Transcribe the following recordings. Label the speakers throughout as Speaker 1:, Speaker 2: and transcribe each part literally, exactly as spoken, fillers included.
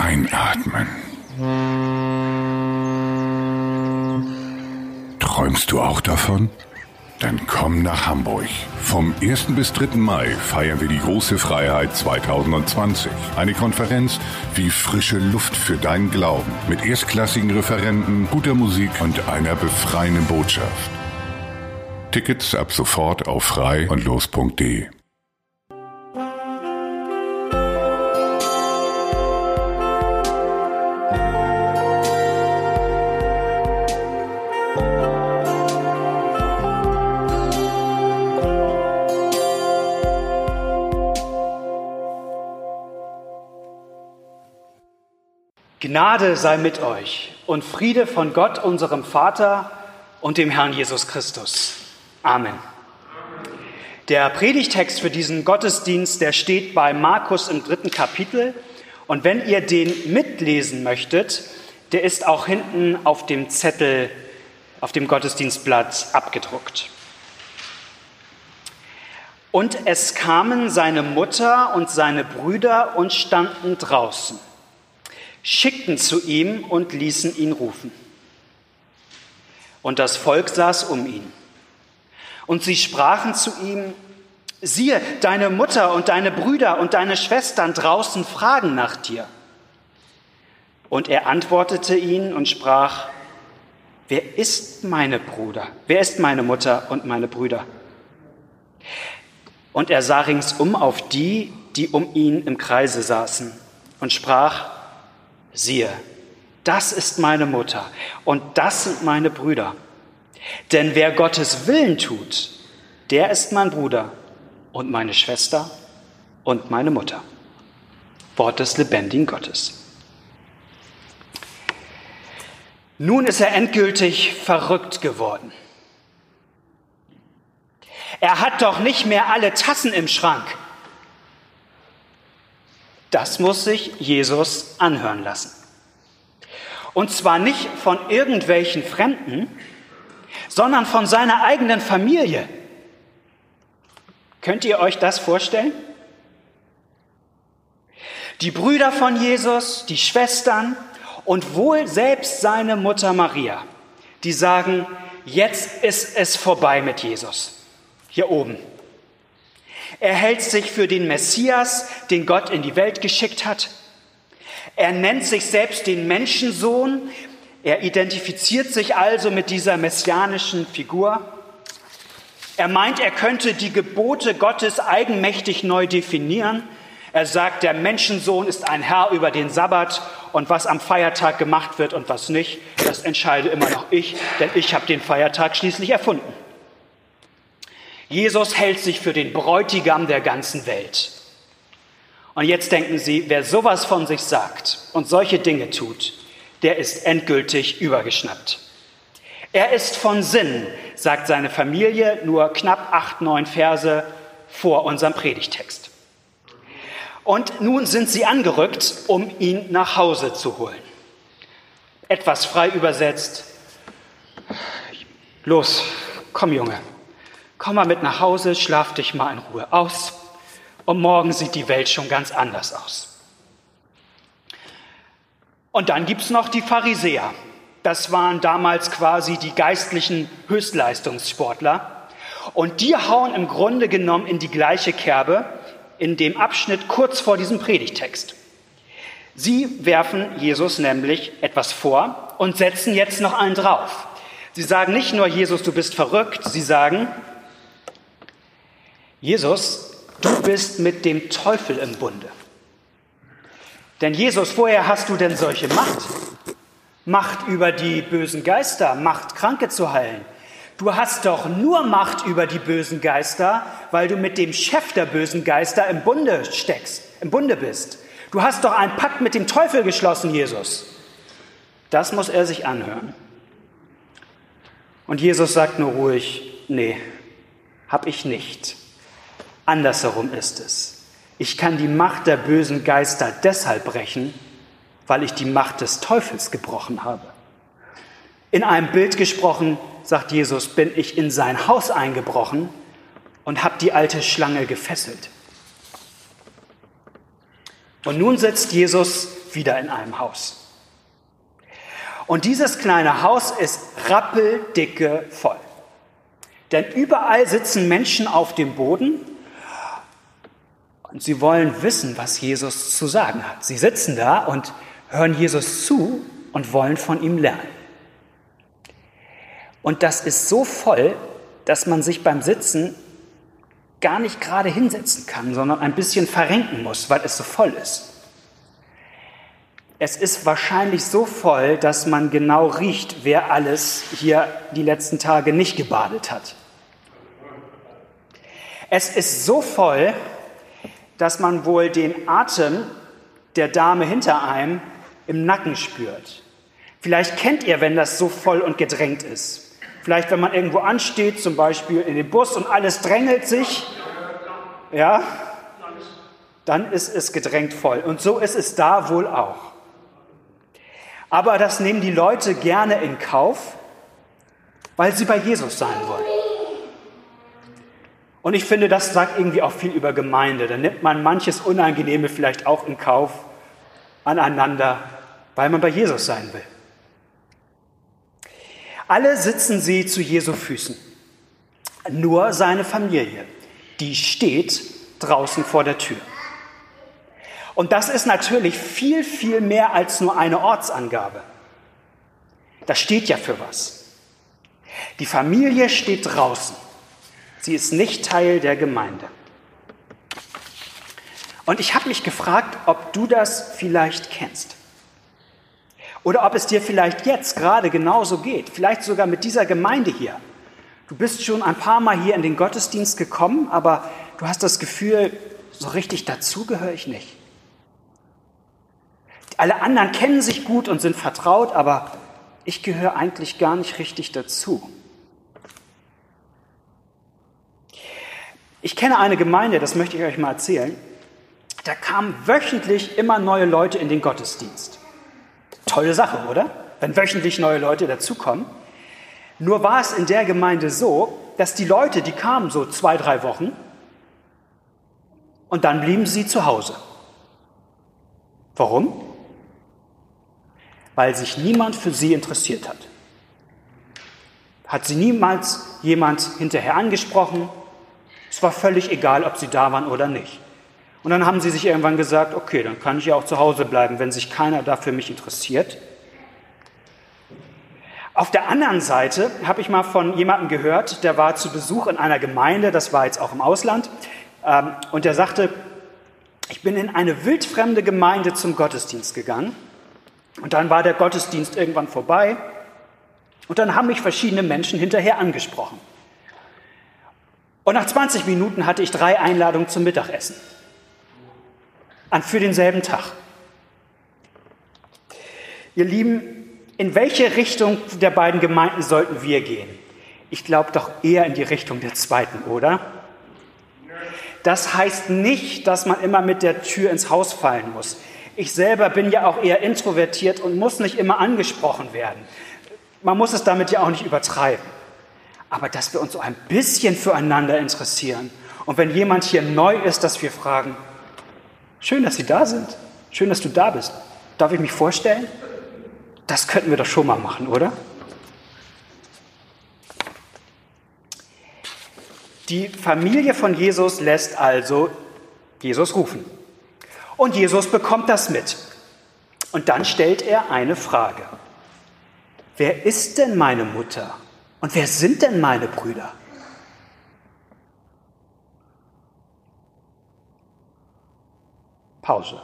Speaker 1: Einatmen. Träumst du auch davon? Dann komm nach Hamburg. Vom ersten bis dritten Mai feiern wir die große Freiheit zwanzig zwanzig. Eine Konferenz wie frische Luft für deinen Glauben. Mit erstklassigen Referenten, guter Musik und einer befreienden Botschaft. Tickets ab sofort auf frei und los punkt de.
Speaker 2: Gnade sei mit euch und Friede von Gott, unserem Vater und dem Herrn Jesus Christus. Amen. Der Predigtext für diesen Gottesdienst, der steht bei Markus im dritten Kapitel. Und wenn ihr den mitlesen möchtet, der ist auch hinten auf dem Zettel, auf dem Gottesdienstblatt abgedruckt. Und es kamen seine Mutter und seine Brüder und standen draußen, schickten zu ihm und ließen ihn rufen. Und das Volk saß um ihn. Und sie sprachen zu ihm: Siehe, deine Mutter und deine Brüder und deine Schwestern draußen fragen nach dir. Und er antwortete ihnen und sprach: Wer ist meine Bruder? Wer ist meine Mutter und meine Brüder? Und er sah ringsum auf die, die um ihn im Kreise saßen, und sprach: Siehe, das ist meine Mutter und das sind meine Brüder. Denn wer Gottes Willen tut, der ist mein Bruder und meine Schwester und meine Mutter. Wort des lebendigen Gottes. Nun ist er endgültig verrückt geworden. Er hat doch nicht mehr alle Tassen im Schrank. Das muss sich Jesus anhören lassen. Und zwar nicht von irgendwelchen Fremden, sondern von seiner eigenen Familie. Könnt ihr euch das vorstellen? Die Brüder von Jesus, die Schwestern und wohl selbst seine Mutter Maria, die sagen: Jetzt ist es vorbei mit Jesus. Hier oben. Er hält sich für den Messias, den Gott in die Welt geschickt hat. Er nennt sich selbst den Menschensohn. Er identifiziert sich also mit dieser messianischen Figur. Er meint, er könnte die Gebote Gottes eigenmächtig neu definieren. Er sagt, der Menschensohn ist ein Herr über den Sabbat und was am Feiertag gemacht wird und was nicht, das entscheide immer noch ich, denn ich habe den Feiertag schließlich erfunden. Jesus hält sich für den Bräutigam der ganzen Welt. Und jetzt denken Sie, wer sowas von sich sagt und solche Dinge tut, der ist endgültig übergeschnappt. Er ist von Sinnen, sagt seine Familie, nur knapp acht, neun Verse vor unserem Predigtext. Und nun sind sie angerückt, um ihn nach Hause zu holen. Etwas frei übersetzt: Los, komm Junge. Komm mal mit nach Hause, schlaf dich mal in Ruhe aus und morgen sieht die Welt schon ganz anders aus. Und dann gibt es noch die Pharisäer. Das waren damals quasi die geistlichen Höchstleistungssportler. Und die hauen im Grunde genommen in die gleiche Kerbe in dem Abschnitt kurz vor diesem Predigtext. Sie werfen Jesus nämlich etwas vor und setzen jetzt noch einen drauf. Sie sagen nicht nur: Jesus, du bist verrückt. Sie sagen: Jesus, du bist mit dem Teufel im Bunde. Denn Jesus, woher hast du denn solche Macht? Macht über die bösen Geister, Macht, Kranke zu heilen. Du hast doch nur Macht über die bösen Geister, weil du mit dem Chef der bösen Geister im Bunde steckst, im Bunde bist. Du hast doch einen Pakt mit dem Teufel geschlossen, Jesus. Das muss er sich anhören. Und Jesus sagt nur ruhig: Nee, hab ich nicht. Andersherum ist es. Ich kann die Macht der bösen Geister deshalb brechen, weil ich die Macht des Teufels gebrochen habe. In einem Bild gesprochen, sagt Jesus, bin ich in sein Haus eingebrochen und habe die alte Schlange gefesselt. Und nun sitzt Jesus wieder in einem Haus. Und dieses kleine Haus ist rappeldicke voll. Denn überall sitzen Menschen auf dem Boden und sie wollen wissen, was Jesus zu sagen hat. Sie sitzen da und hören Jesus zu und wollen von ihm lernen. Und das ist so voll, dass man sich beim Sitzen gar nicht gerade hinsetzen kann, sondern ein bisschen verrenken muss, weil es so voll ist. Es ist wahrscheinlich so voll, dass man genau riecht, wer alles hier die letzten Tage nicht gebadet hat. Es ist so voll, dass man wohl den Atem der Dame hinter einem im Nacken spürt. Vielleicht kennt ihr, wenn das so voll und gedrängt ist. Vielleicht, wenn man irgendwo ansteht, zum Beispiel in den Bus und alles drängelt sich, ja, dann ist es gedrängt voll. Und so ist es da wohl auch. Aber das nehmen die Leute gerne in Kauf, weil sie bei Jesus sein wollen. Und ich finde, das sagt irgendwie auch viel über Gemeinde. Da nimmt man manches Unangenehme vielleicht auch in Kauf aneinander, weil man bei Jesus sein will. Alle sitzen sie zu Jesu Füßen. Nur seine Familie, die steht draußen vor der Tür. Und das ist natürlich viel, viel mehr als nur eine Ortsangabe. Das steht ja für was. Die Familie steht draußen. Sie ist nicht Teil der Gemeinde. Und ich habe mich gefragt, ob du das vielleicht kennst. Oder ob es dir vielleicht jetzt gerade genauso geht. Vielleicht sogar mit dieser Gemeinde hier. Du bist schon ein paar Mal hier in den Gottesdienst gekommen, aber du hast das Gefühl, so richtig dazu gehöre ich nicht. Alle anderen kennen sich gut und sind vertraut, aber ich gehöre eigentlich gar nicht richtig dazu. Ich kenne eine Gemeinde, das möchte ich euch mal erzählen. Da kamen wöchentlich immer neue Leute in den Gottesdienst. Tolle Sache, oder? Wenn wöchentlich neue Leute dazukommen. Nur war es in der Gemeinde so, dass die Leute, die kamen so zwei, drei Wochen und dann blieben sie zu Hause. Warum? Weil sich niemand für sie interessiert hat. Hat sie niemals jemand hinterher angesprochen. Es war völlig egal, ob sie da waren oder nicht. Und dann haben sie sich irgendwann gesagt, okay, dann kann ich ja auch zu Hause bleiben, wenn sich keiner da für mich interessiert. Auf der anderen Seite habe ich mal von jemandem gehört, der war zu Besuch in einer Gemeinde, das war jetzt auch im Ausland, ähm, und der sagte, ich bin in eine wildfremde Gemeinde zum Gottesdienst gegangen und dann war der Gottesdienst irgendwann vorbei und dann haben mich verschiedene Menschen hinterher angesprochen. Und nach zwanzig Minuten hatte ich drei Einladungen zum Mittagessen. An für denselben Tag. Ihr Lieben, in welche Richtung der beiden Gemeinden sollten wir gehen? Ich glaube doch eher in die Richtung der zweiten, oder? Das heißt nicht, dass man immer mit der Tür ins Haus fallen muss. Ich selber bin ja auch eher introvertiert und muss nicht immer angesprochen werden. Man muss es damit ja auch nicht übertreiben. Aber dass wir uns so ein bisschen füreinander interessieren. Und wenn jemand hier neu ist, dass wir fragen, schön, dass Sie da sind. Schön, dass du da bist. Darf ich mich vorstellen? Das könnten wir doch schon mal machen, oder? Die Familie von Jesus lässt also Jesus rufen. Und Jesus bekommt das mit. Und dann stellt er eine Frage. Wer ist denn meine Mutter? Und wer sind denn meine Brüder? Pause.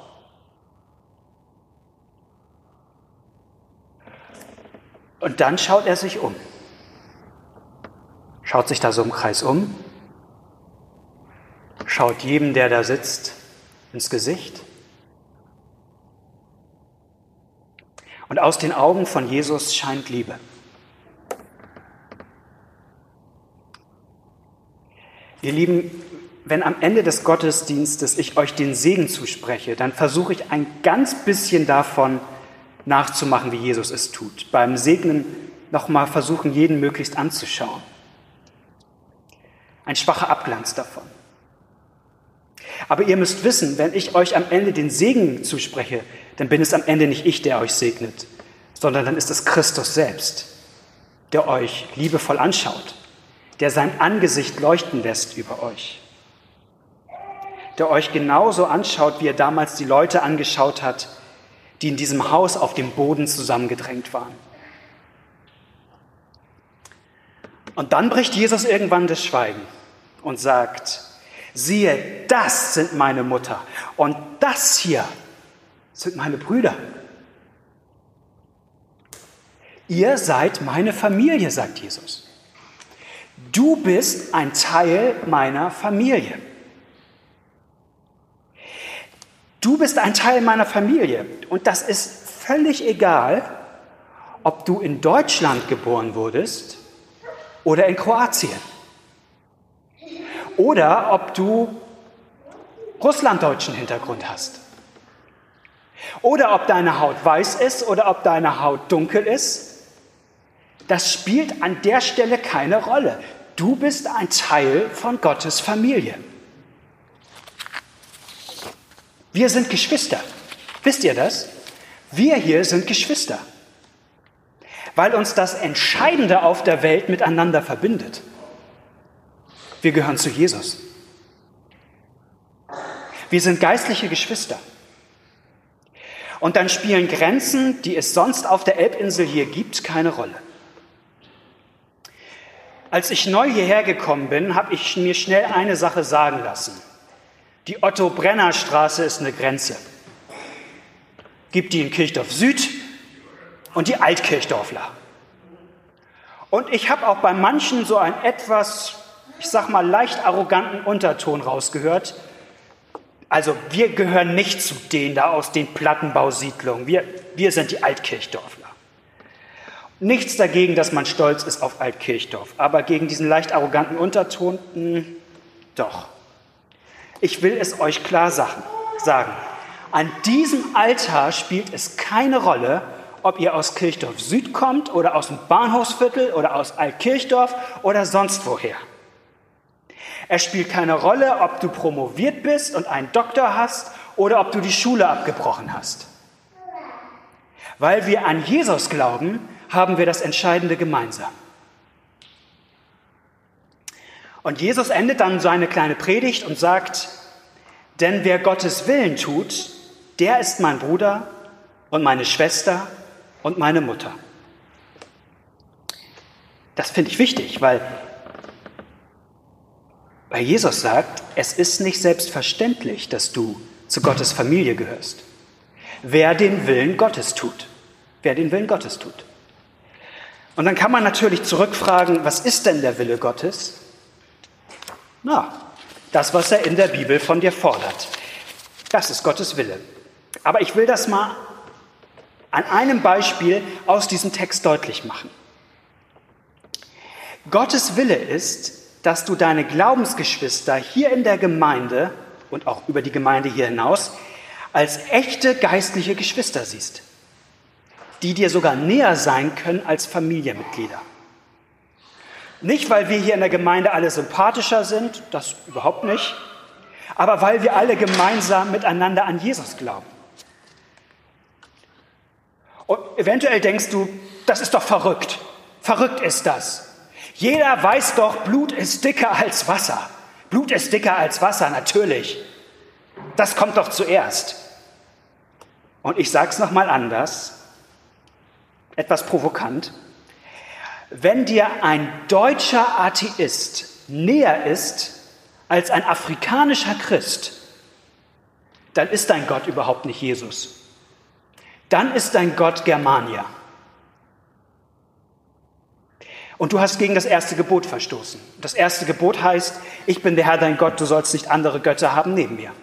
Speaker 2: Und dann schaut er sich um. Schaut sich da so im Kreis um. Schaut jedem, der da sitzt, ins Gesicht. Und aus den Augen von Jesus scheint Liebe. Ihr Lieben, wenn am Ende des Gottesdienstes ich euch den Segen zuspreche, dann versuche ich ein ganz bisschen davon nachzumachen, wie Jesus es tut. Beim Segnen nochmal versuchen, jeden möglichst anzuschauen. Ein schwacher Abglanz davon. Aber ihr müsst wissen, wenn ich euch am Ende den Segen zuspreche, dann bin es am Ende nicht ich, der euch segnet, sondern dann ist es Christus selbst, der euch liebevoll anschaut, der sein Angesicht leuchten lässt über euch, der euch genauso anschaut, wie er damals die Leute angeschaut hat, die in diesem Haus auf dem Boden zusammengedrängt waren. Und dann bricht Jesus irgendwann das Schweigen und sagt, siehe, das sind meine Mutter und das hier sind meine Brüder. Ihr seid meine Familie, sagt Jesus. Du bist ein Teil meiner Familie. Du bist ein Teil meiner Familie und das ist völlig egal, ob du in Deutschland geboren wurdest oder in Kroatien. Oder ob du russlanddeutschen Hintergrund hast. Oder ob deine Haut weiß ist oder ob deine Haut dunkel ist. Das spielt an der Stelle keine Rolle. Du bist ein Teil von Gottes Familie. Wir sind Geschwister. Wisst ihr das? Wir hier sind Geschwister. Weil uns das Entscheidende auf der Welt miteinander verbindet. Wir gehören zu Jesus. Wir sind geistliche Geschwister. Und dann spielen Grenzen, die es sonst auf der Elbinsel hier gibt, keine Rolle. Als ich neu hierher gekommen bin, habe ich mir schnell eine Sache sagen lassen. Die Otto-Brenner-Straße ist eine Grenze. Gibt die in Kirchdorf Süd und die Altkirchdorfler. Und ich habe auch bei manchen so einen etwas, ich sag mal, leicht arroganten Unterton rausgehört. Also wir gehören nicht zu denen da aus den Plattenbausiedlungen. Wir, wir sind die Altkirchdorfler. Nichts dagegen, dass man stolz ist auf Altkirchdorf, aber gegen diesen leicht arroganten Unterton, mh, doch. Ich will es euch klar sagen. An diesem Altar spielt es keine Rolle, ob ihr aus Kirchdorf Süd kommt oder aus dem Bahnhofsviertel oder aus Altkirchdorf oder sonst woher. Es spielt keine Rolle, ob du promoviert bist und einen Doktor hast oder ob du die Schule abgebrochen hast. Weil wir an Jesus glauben, haben wir das Entscheidende gemeinsam. Und Jesus endet dann seine kleine Predigt und sagt, denn wer Gottes Willen tut, der ist mein Bruder und meine Schwester und meine Mutter. Das finde ich wichtig, weil, weil Jesus sagt, es ist nicht selbstverständlich, dass du zu Gottes Familie gehörst. Wer den Willen Gottes tut. Wer den Willen Gottes tut. Und dann kann man natürlich zurückfragen, was ist denn der Wille Gottes? Na, das, was er in der Bibel von dir fordert. Das ist Gottes Wille. Aber ich will das mal an einem Beispiel aus diesem Text deutlich machen. Gottes Wille ist, dass du deine Glaubensgeschwister hier in der Gemeinde und auch über die Gemeinde hier hinaus als echte geistliche Geschwister siehst, die dir sogar näher sein können als Familienmitglieder. Nicht, weil wir hier in der Gemeinde alle sympathischer sind, das überhaupt nicht, aber weil wir alle gemeinsam miteinander an Jesus glauben. Und eventuell denkst du, das ist doch verrückt. Verrückt ist das. Jeder weiß doch, Blut ist dicker als Wasser. Blut ist dicker als Wasser, natürlich. Das kommt doch zuerst. Und ich sage es nochmal anders, etwas provokant. Wenn dir ein deutscher Atheist näher ist als ein afrikanischer Christ, dann ist dein Gott überhaupt nicht Jesus. Dann ist dein Gott Germania. Und du hast gegen das erste Gebot verstoßen. Das erste Gebot heißt, ich bin der Herr dein Gott, du sollst nicht andere Götter haben neben mir.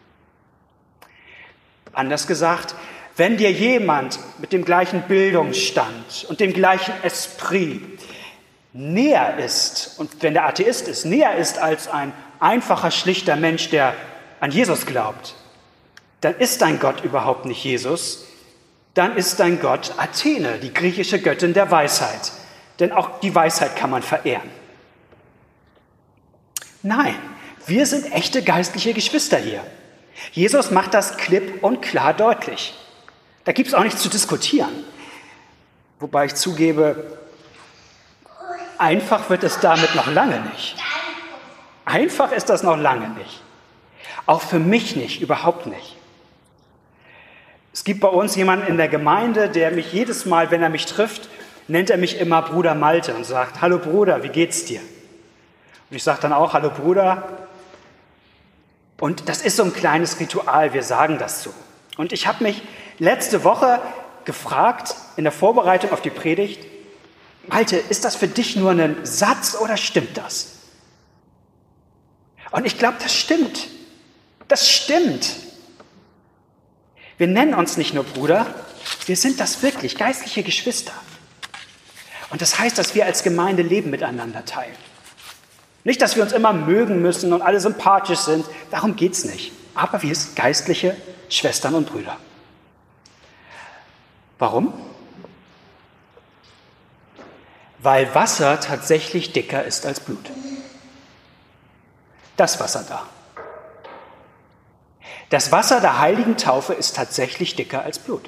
Speaker 2: Anders gesagt, wenn dir jemand mit dem gleichen Bildungsstand und dem gleichen Esprit näher ist, und wenn der Atheist ist, näher ist als ein einfacher, schlichter Mensch, der an Jesus glaubt, dann ist dein Gott überhaupt nicht Jesus, dann ist dein Gott Athene, die griechische Göttin der Weisheit. Denn auch die Weisheit kann man verehren. Nein, Wir sind echte geistliche Geschwister hier. Jesus macht das klipp und klar deutlich. Da gibt es auch nichts zu diskutieren. Wobei ich zugebe, einfach wird es damit noch lange nicht. Einfach ist das noch lange nicht. Auch für mich nicht, überhaupt nicht. Es gibt bei uns jemanden in der Gemeinde, der mich jedes Mal, wenn er mich trifft, nennt er mich immer Bruder Malte und sagt, hallo Bruder, wie geht's dir? Und ich sage dann auch, hallo Bruder. Und das ist so ein kleines Ritual, wir sagen das so. Und ich habe mich letzte Woche gefragt, in der Vorbereitung auf die Predigt, Malte, ist das für dich nur ein Satz oder stimmt das? Und ich glaube, das stimmt. Das stimmt. Wir nennen uns nicht nur Bruder, wir sind das wirklich, geistliche Geschwister. Und das heißt, dass wir als Gemeinde Leben miteinander teilen. Nicht, dass wir uns immer mögen müssen und alle sympathisch sind, darum geht es nicht. Aber wir sind geistliche Schwestern und Brüder. Warum? Weil Wasser tatsächlich dicker ist als Blut. Das Wasser da. Das Wasser der heiligen Taufe ist tatsächlich dicker als Blut.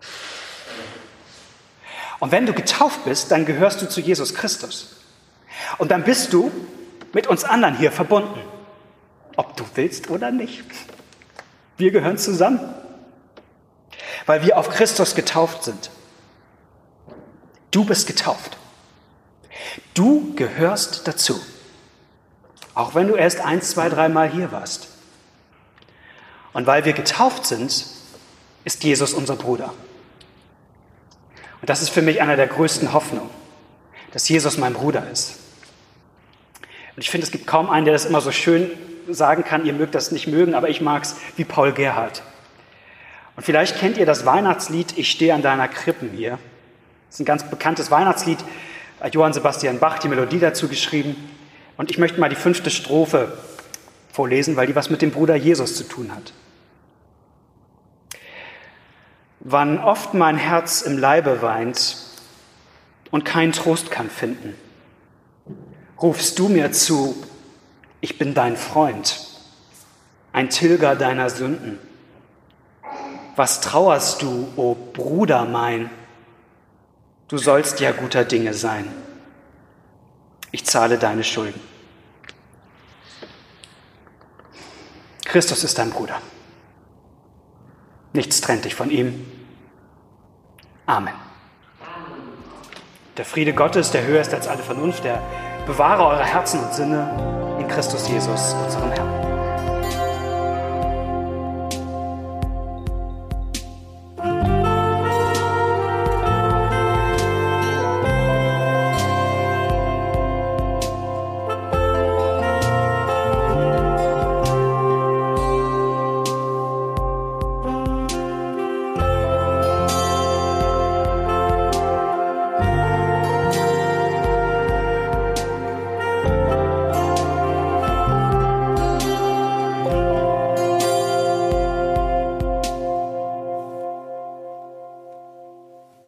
Speaker 2: Und wenn du getauft bist, dann gehörst du zu Jesus Christus. Und dann bist du mit uns anderen hier verbunden. Ob du willst oder nicht. Wir gehören zusammen. Weil wir auf Christus getauft sind. Du bist getauft. Du gehörst dazu. Auch wenn du erst eins, zwei, dreimal hier warst. Und weil wir getauft sind, ist Jesus unser Bruder. Und das ist für mich einer der größten Hoffnungen, dass Jesus mein Bruder ist. Und ich finde, es gibt kaum einen, der das immer so schön sagen kann, ihr mögt das nicht mögen, aber ich mag es wie Paul Gerhardt. Und vielleicht kennt ihr das Weihnachtslied Ich stehe an deiner Krippen hier. Das ist ein ganz bekanntes Weihnachtslied, hat Johann Sebastian Bach die Melodie dazu geschrieben. Und ich möchte mal die fünfte Strophe vorlesen, weil die was mit dem Bruder Jesus zu tun hat. Wann oft mein Herz im Leibe weint und keinen Trost kann finden, rufst du mir zu, ich bin dein Freund, ein Tilger deiner Sünden. Was trauerst du, o Bruder mein? Du sollst ja guter Dinge sein. Ich zahle deine Schulden. Christus ist dein Bruder. Nichts trennt dich von ihm. Amen. Der Friede Gottes, der höher ist als alle Vernunft, der bewahre eure Herzen und Sinne in Christus Jesus, unserem Herrn.